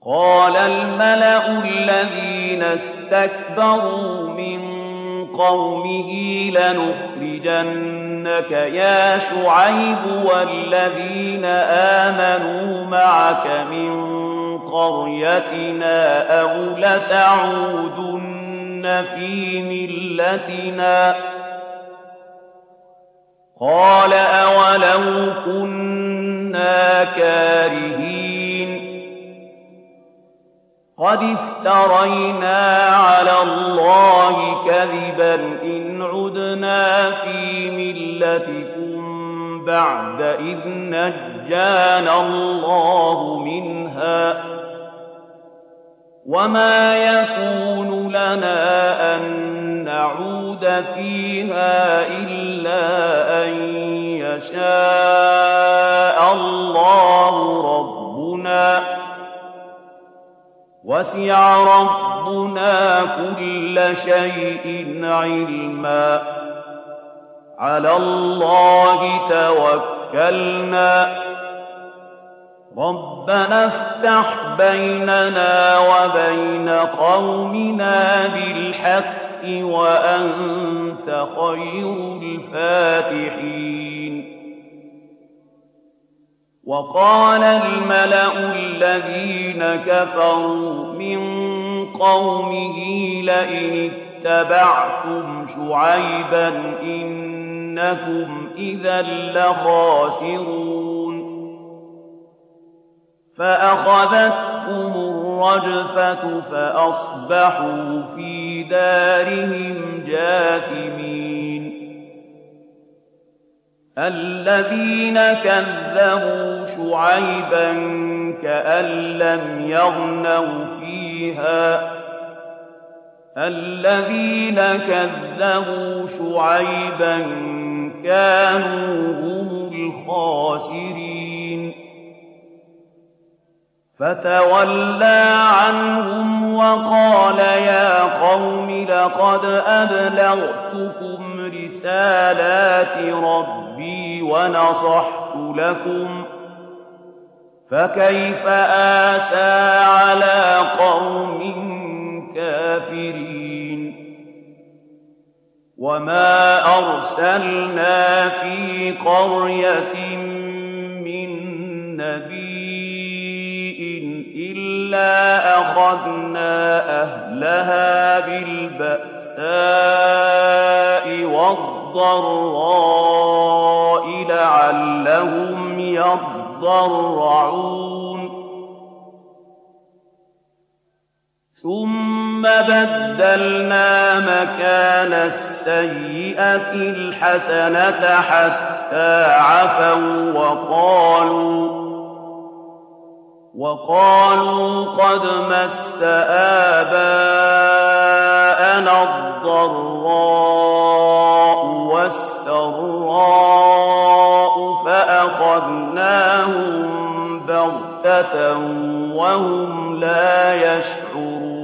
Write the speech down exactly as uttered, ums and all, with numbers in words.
قال الملأ الذين استكبروا من قومه لنخرجنك يا شعيب والذين آمنوا معك من قريتنا أو لتعودن في ملتنا قال أولو كنا كارهين قد افترينا على الله كذبا إن عدنا في ملتكم بعد إذ نجانا الله منها وما يكون لنا أن نعود فيها إلا أن يشاء الله ربنا وسع ربنا كل شيء علما على الله توكلنا ربنا افتح بيننا وبين قومنا بالحق وأنت خير الفاتحين وقال الملأ الذين كفروا من قومه لئن اتبعتم شعيبا إنكم إذا لخاسرون فأخذتهم الرجفة فأصبحوا في دارهم جاثمين الذين كذبوا شعيبا كأن لم يغنوا فيها الذين كذبوا شعيبا كانوا هم الخاسرين فتولى عنهم وقال يا قوم لقد أبلغتكم رسالات ربي ونصحت لكم فكيف آسى على قوم كافرين وما أرسلنا في قرية من نبي إلا أخذنا أهلها بالبأساء والضراء لعلهم يضرعون ثم بدلنا مكان السيئة الحسنة حتى عفوا وقالوا وقالوا قد مس آباءنا الضراء والسراء فأخذناهم بغتة وهم لا يشعرون